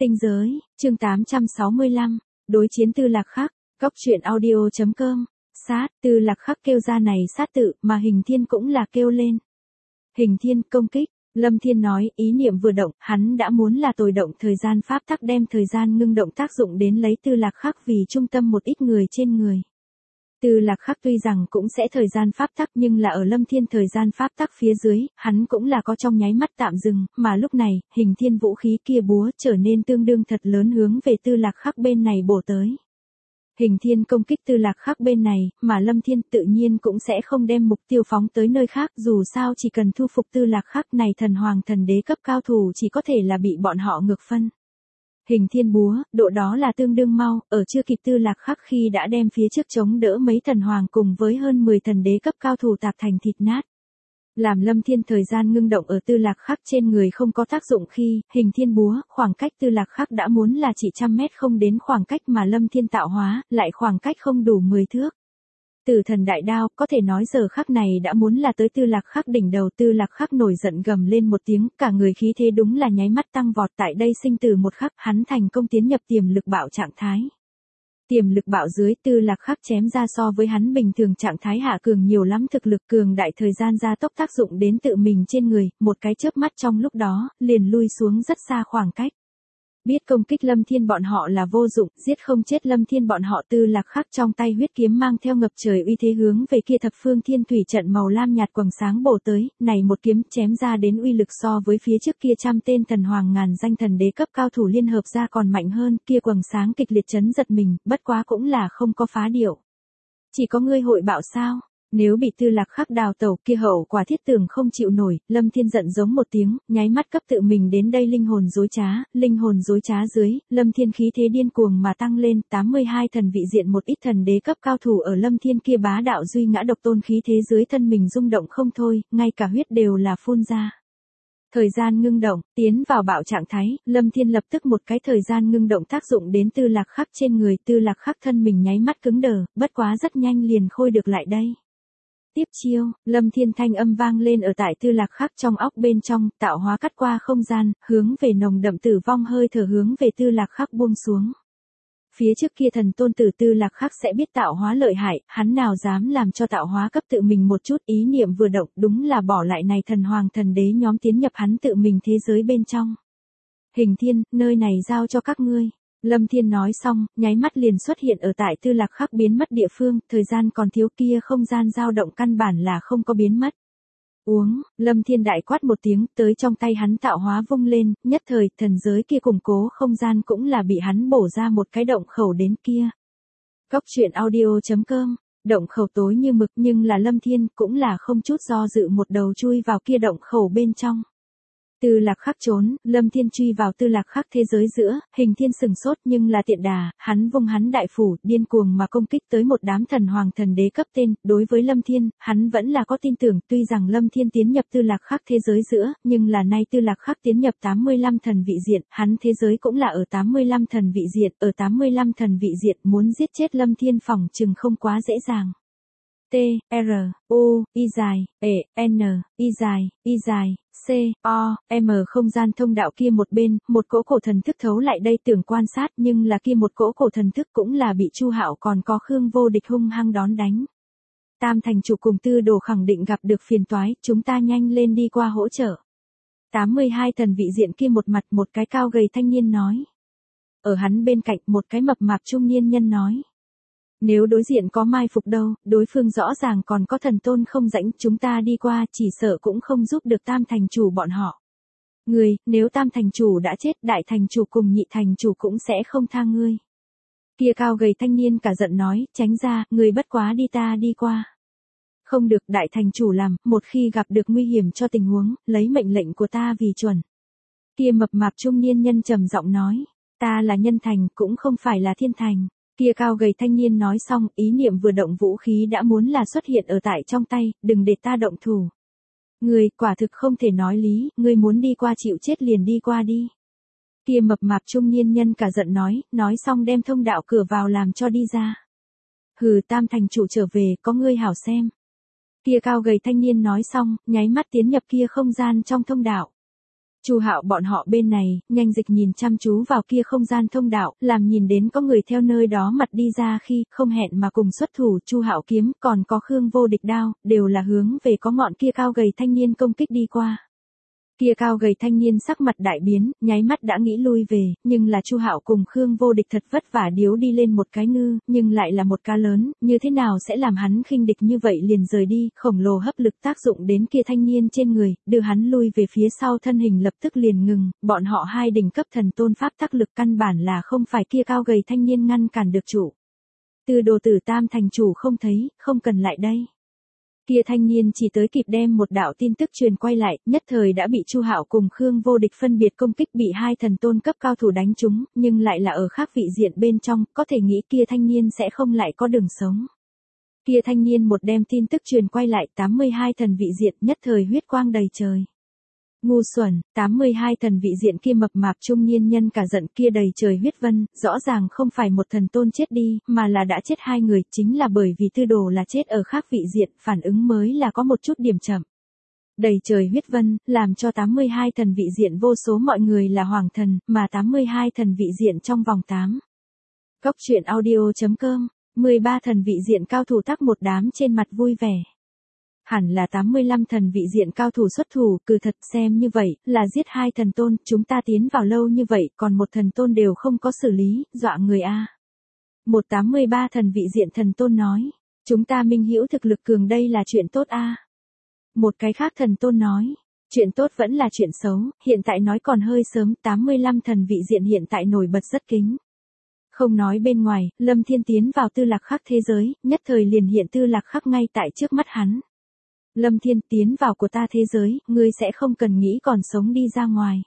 Tinh giới, chương 865, đối chiến Tư Lạc Khắc, góc truyện audio.com, sát, Tư Lạc Khắc kêu ra này sát tự, mà Hình Thiên cũng là kêu lên. Hình Thiên công kích, Lâm Thiên nói, ý niệm vừa động, hắn đã muốn là tồi động thời gian pháp tắc đem thời gian ngưng động tác dụng đến lấy Tư Lạc Khắc vì trung tâm một ít người trên người. Tư Lạc Khắc tuy rằng cũng sẽ thời gian pháp tắc nhưng là ở Lâm Thiên thời gian pháp tắc phía dưới, hắn cũng là có trong nháy mắt tạm dừng, mà lúc này, Hình Thiên vũ khí kia búa trở nên tương đương thật lớn hướng về Tư Lạc Khắc bên này bổ tới. Hình Thiên công kích Tư Lạc Khắc bên này, mà Lâm Thiên tự nhiên cũng sẽ không đem mục tiêu phóng tới nơi khác, dù sao chỉ cần thu phục Tư Lạc Khắc này thần hoàng thần đế cấp cao thủ chỉ có thể là bị bọn họ ngược phân. Hình Thiên búa, độ đó là tương đương mau, ở chưa kịp Tư Lạc Khắc khi đã đem phía trước chống đỡ mấy thần hoàng cùng với hơn 10 thần đế cấp cao thủ tạp thành thịt nát. Làm Lâm Thiên thời gian ngưng động ở Tư Lạc Khắc trên người không có tác dụng khi, Hình Thiên búa, khoảng cách Tư Lạc Khắc đã muốn là chỉ trăm mét không đến khoảng cách mà Lâm Thiên tạo hóa, lại khoảng cách không đủ 10 thước. Tử thần đại đao, có thể nói giờ khắc này đã muốn là tới Tư Lạc Khắc đỉnh đầu. Tư Lạc Khắc nổi giận gầm lên một tiếng, cả người khí thế đúng là nháy mắt tăng vọt. Tại đây sinh tử một khắc, hắn thành công tiến nhập tiềm lực bạo trạng thái. Tiềm lực bạo dưới, Tư Lạc Khắc chém ra so với hắn bình thường trạng thái hạ cường nhiều lắm, thực lực cường đại thời gian gia tốc tác dụng đến tự mình trên người, một cái chớp mắt trong lúc đó, liền lui xuống rất xa khoảng cách. Biết công kích Lâm Thiên bọn họ là vô dụng, giết không chết Lâm Thiên bọn họ. Tư Lạc Khắc trong tay huyết kiếm mang theo ngập trời uy thế hướng về kia thập phương thiên thủy trận màu lam nhạt quầng sáng bổ tới, này một kiếm chém ra đến uy lực so với phía trước kia trăm tên thần hoàng ngàn danh thần đế cấp cao thủ liên hợp ra còn mạnh hơn, kia quầng sáng kịch liệt chấn giật mình, bất quá cũng là không có phá điệu. Chỉ có ngươi hội bạo sao? Nếu bị Tư Lạc Khắc đào tẩu kia hậu quả thiết tưởng không chịu nổi, Lâm Thiên giận giống một tiếng, nháy mắt cấp tự mình đến đây linh hồn dối trá dưới, Lâm Thiên khí thế điên cuồng mà tăng lên, 82 thần vị diện một ít thần đế cấp cao thủ ở Lâm Thiên kia bá đạo duy ngã độc tôn khí thế dưới thân mình rung động không thôi, ngay cả huyết đều là phun ra. Thời gian ngưng động, tiến vào bạo trạng thái, Lâm Thiên lập tức một cái thời gian ngưng động tác dụng đến Tư Lạc Khắc trên người. Tư Lạc Khắc thân mình nháy mắt cứng đờ, bất quá rất nhanh liền khôi được lại đây. Tiếp chiêu, Lâm Thiên thanh âm vang lên ở tại Tư Lạc Khắc trong óc bên trong, tạo hóa cắt qua không gian, hướng về nồng đậm tử vong hơi thở hướng về Tư Lạc Khắc buông xuống. Phía trước kia thần tôn tử Tư Lạc Khắc sẽ biết tạo hóa lợi hại, hắn nào dám làm cho tạo hóa cấp tự mình một chút, ý niệm vừa động, đúng là bỏ lại này thần hoàng thần đế nhóm tiến nhập hắn tự mình thế giới bên trong. Hình Thiên, nơi này giao cho các ngươi. Lâm Thiên nói xong, nháy mắt liền xuất hiện ở tại Tư Lạc Khắc biến mất địa phương, thời gian còn thiếu kia không gian dao động căn bản là không có biến mất. Uống, Lâm Thiên đại quát một tiếng, tới trong tay hắn tạo hóa vung lên, nhất thời, thần giới kia củng cố không gian cũng là bị hắn bổ ra một cái động khẩu đến kia. Góc truyện audio.com, động khẩu tối như mực nhưng là Lâm Thiên cũng là không chút do dự một đầu chui vào kia động khẩu bên trong. Tư Lạc Khắc trốn, Lâm Thiên truy vào Tư Lạc Khắc thế giới giữa, Hình Thiên sừng sốt nhưng là tiện đà, hắn vung hắn đại phủ, điên cuồng mà công kích tới một đám thần hoàng thần đế cấp tên. Đối với Lâm Thiên, hắn vẫn là có tin tưởng, tuy rằng Lâm Thiên tiến nhập Tư Lạc Khắc thế giới giữa, nhưng là nay Tư Lạc Khắc tiến nhập 85 thần vị diện, hắn thế giới cũng là ở 85 thần vị diện, ở 85 thần vị diện muốn giết chết Lâm Thiên phỏng chừng không quá dễ dàng. T, R, U, I dài, E, N, I dài, C, O, M không gian thông đạo kia một bên, một cỗ cổ thần thức thấu lại đây tưởng quan sát nhưng là kia một cỗ cổ thần thức cũng là bị Chu Hạo còn có Khương Vô Địch hung hăng đón đánh. Tam thành chủ cùng Tư Đồ khẳng định gặp được phiền toái, chúng ta nhanh lên đi qua hỗ trợ. 82 thần vị diện kia một mặt một cái cao gầy thanh niên nói. Ở hắn bên cạnh một cái mập mạp trung niên nhân nói. Nếu đối diện có mai phục đâu, đối phương rõ ràng còn có thần tôn không rãnh, chúng ta đi qua chỉ sợ cũng không giúp được tam thành chủ bọn họ. Người, nếu tam thành chủ đã chết, đại thành chủ cùng nhị thành chủ cũng sẽ không tha ngươi. Kia cao gầy thanh niên cả giận nói, tránh ra, người bất quá đi ta đi qua. Không được, đại thành chủ làm, một khi gặp được nguy hiểm cho tình huống, lấy mệnh lệnh của ta vì chuẩn. Kia mập mạp trung niên nhân trầm giọng nói, ta là nhân thành, cũng không phải là thiên thành. Kia cao gầy thanh niên nói xong, ý niệm vừa động vũ khí đã muốn là xuất hiện ở tại trong tay, đừng để ta động thủ. Người, quả thực không thể nói lý, ngươi muốn đi qua chịu chết liền đi qua đi. Kia mập mạp trung niên nhân cả giận nói xong đem thông đạo cửa vào làm cho đi ra. Hừ, tam thành chủ trở về, có ngươi hảo xem. Kia cao gầy thanh niên nói xong, nháy mắt tiến nhập kia không gian trong thông đạo. Chu Hạo bọn họ bên này, nhanh dịch nhìn chăm chú vào kia không gian thông đạo, làm nhìn đến có người theo nơi đó mặt đi ra khi, không hẹn mà cùng xuất thủ, Chu Hạo kiếm, còn có Khương Vô Địch đao, đều là hướng về có ngọn kia cao gầy thanh niên công kích đi qua. Kia cao gầy thanh niên sắc mặt đại biến, nháy mắt đã nghĩ lui về, nhưng là Chu Hạo cùng Khương Vô Địch thật vất vả điếu đi lên một cái ngư, nhưng lại là một cá lớn, như thế nào sẽ làm hắn khinh địch như vậy liền rời đi, khổng lồ hấp lực tác dụng đến kia thanh niên trên người, đưa hắn lui về phía sau, thân hình lập tức liền ngừng, bọn họ hai đỉnh cấp thần tôn pháp tác lực căn bản là không phải kia cao gầy thanh niên ngăn cản được chủ. Từ Đồ Tử Tam thành chủ không thấy, không cần lại đây. Kia thanh niên chỉ tới kịp đem một đạo tin tức truyền quay lại, nhất thời đã bị Chu Hạo cùng Khương Vô Địch phân biệt công kích, bị hai thần tôn cấp cao thủ đánh trúng, nhưng lại là ở khác vị diện bên trong, có thể nghĩ kia thanh niên sẽ không lại có đường sống. Kia thanh niên một đem tin tức truyền quay lại, 82 thần vị diện, nhất thời huyết quang đầy trời. Ngu xuẩn, 82 thần vị diện kia mập mạp trung niên nhân cả giận, kia đầy trời huyết vân, rõ ràng không phải một thần tôn chết đi, mà là đã chết hai người, chính là bởi vì Tư Đồ là chết ở khác vị diện, phản ứng mới là có một chút điểm chậm. Đầy trời huyết vân, làm cho 82 thần vị diện vô số mọi người là hoàng thần, mà 82 thần vị diện trong vòng 8. Cốc truyện audio.com, 13 thần vị diện cao thủ tắc một đám trên mặt vui vẻ. Hẳn là 85 thần vị diện cao thủ xuất thủ, cứ thật xem như vậy, là giết hai thần tôn, chúng ta tiến vào lâu như vậy, còn một thần tôn đều không có xử lý, dọa người a. 183 thần vị diện thần tôn nói, chúng ta minh hữu thực lực cường đây là chuyện tốt a. Một cái khác thần tôn nói, chuyện tốt vẫn là chuyện xấu, hiện tại nói còn hơi sớm, 85 thần vị diện hiện tại nổi bật rất kính. Không nói bên ngoài, Lâm Thiên tiến vào Tư Lạc Khắc thế giới, nhất thời liền hiện Tư Lạc Khắc ngay tại trước mắt hắn. Lâm Thiên, tiến vào của ta thế giới, ngươi sẽ không cần nghĩ còn sống đi ra ngoài.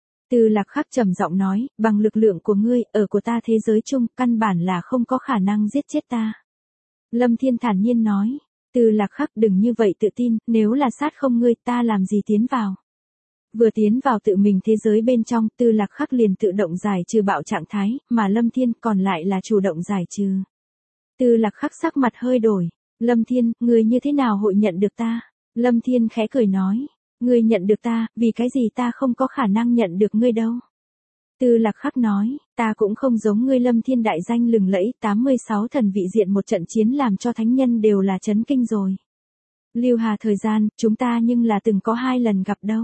Tư Lạc Khắc trầm giọng nói, bằng lực lượng của ngươi, ở của ta thế giới chung, căn bản là không có khả năng giết chết ta. Lâm Thiên thản nhiên nói, Tư Lạc Khắc đừng như vậy tự tin, nếu là sát không ngươi ta làm gì tiến vào. Vừa tiến vào tự mình thế giới bên trong, Tư Lạc Khắc liền tự động giải trừ bạo trạng thái, mà Lâm Thiên còn lại là chủ động giải trừ. Tư Lạc Khắc sắc mặt hơi đổi. Lâm Thiên, ngươi như thế nào hội nhận được ta? Lâm Thiên khẽ cười nói, ngươi nhận được ta, vì cái gì ta không có khả năng nhận được ngươi đâu. Tư Lạc Khắc nói, ta cũng không giống ngươi. Lâm Thiên đại danh lừng lẫy, 86 thần vị diện một trận chiến làm cho thánh nhân đều là chấn kinh rồi. Lưu Hà thời gian, chúng ta nhưng là từng có 2 lần gặp đâu.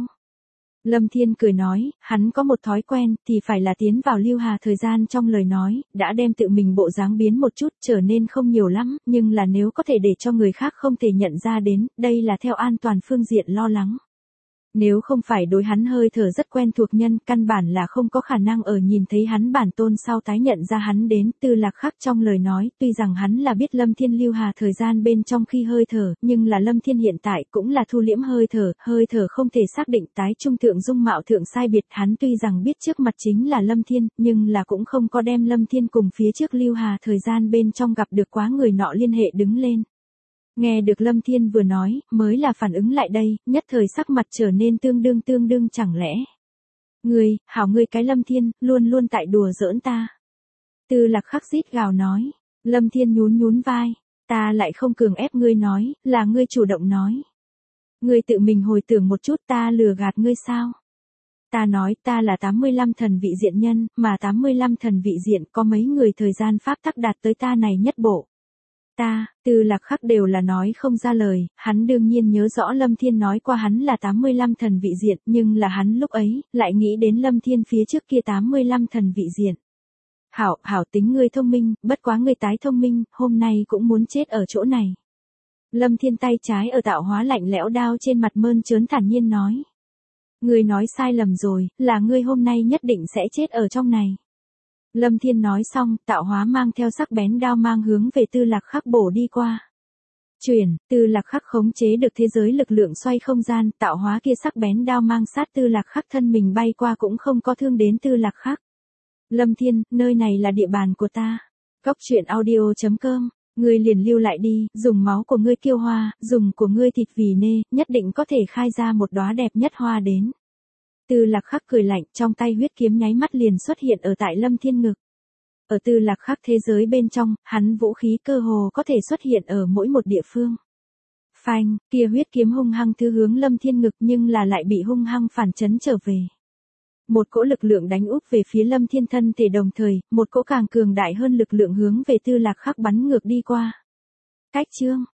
Lâm Thiên cười nói, hắn có một thói quen, thì phải là tiến vào Lưu Hà thời gian trong lời nói, đã đem tự mình bộ dáng biến một chút, trở nên không nhiều lắm, nhưng là nếu có thể để cho người khác không thể nhận ra đến, đây là theo an toàn phương diện lo lắng. Nếu không phải đối hắn hơi thở rất quen thuộc nhân, căn bản là không có khả năng ở nhìn thấy hắn bản tôn sau tái nhận ra hắn đến. Tư Lạc Khắc trong lời nói, tuy rằng hắn là biết Lâm Thiên Lưu Hà thời gian bên trong khi hơi thở, nhưng là Lâm Thiên hiện tại cũng là thu liễm hơi thở không thể xác định tái trung thượng dung mạo thượng sai biệt. Hắn tuy rằng biết trước mặt chính là Lâm Thiên, nhưng là cũng không có đem Lâm Thiên cùng phía trước Lưu Hà thời gian bên trong gặp được quá người nọ liên hệ đứng lên. Nghe được Lâm Thiên vừa nói, mới là phản ứng lại đây, nhất thời sắc mặt trở nên tương đương chẳng lẽ. Ngươi, hảo ngươi cái Lâm Thiên, luôn luôn tại đùa giỡn ta. Tư Lạc Khắc rít gào nói, Lâm Thiên nhún vai, ta lại không cường ép ngươi nói, là ngươi chủ động nói. Ngươi tự mình hồi tưởng một chút ta lừa gạt ngươi sao? Ta nói ta là 85 thần vị diện nhân, mà 85 thần vị diện có mấy người thời gian pháp tắc đạt tới ta này nhất bộ. Ta, Tư Lạc Khắc đều là nói không ra lời, hắn đương nhiên nhớ rõ Lâm Thiên nói qua hắn là 85 thần vị diện, nhưng là hắn lúc ấy, lại nghĩ đến Lâm Thiên phía trước kia 85 thần vị diện. Hảo tính ngươi thông minh, bất quá ngươi tái thông minh, hôm nay cũng muốn chết ở chỗ này. Lâm Thiên tay trái ở tạo hóa lạnh lẽo đao trên mặt mơn trớn thản nhiên nói. Ngươi nói sai lầm rồi, là ngươi hôm nay nhất định sẽ chết ở trong này. Lâm Thiên nói xong, tạo hóa mang theo sắc bén đao mang hướng về Tư Lạc Khắc bổ đi qua. Tư Lạc Khắc khống chế được thế giới lực lượng xoay không gian, tạo hóa kia sắc bén đao mang sát Tư Lạc Khắc thân mình bay qua cũng không có thương đến Tư Lạc Khắc. Lâm Thiên, nơi này là địa bàn của ta. Cốc truyện audio.com, ngươi liền lưu lại đi, dùng máu của ngươi kiêu hoa, dùng của ngươi thịt vì nê, nhất định có thể khai ra một đóa đẹp nhất hoa đến. Tư Lạc Khắc cười lạnh, trong tay huyết kiếm nháy mắt liền xuất hiện ở tại Lâm Thiên ngực. Ở Tư Lạc Khắc thế giới bên trong, hắn vũ khí cơ hồ có thể xuất hiện ở mỗi một địa phương. Phanh, kia huyết kiếm hung hăng thứ hướng Lâm Thiên ngực nhưng là lại bị hung hăng phản chấn trở về. Một cỗ lực lượng đánh úp về phía Lâm Thiên thân thể đồng thời, một cỗ càng cường đại hơn lực lượng hướng về Tư Lạc Khắc bắn ngược đi qua. Cách chương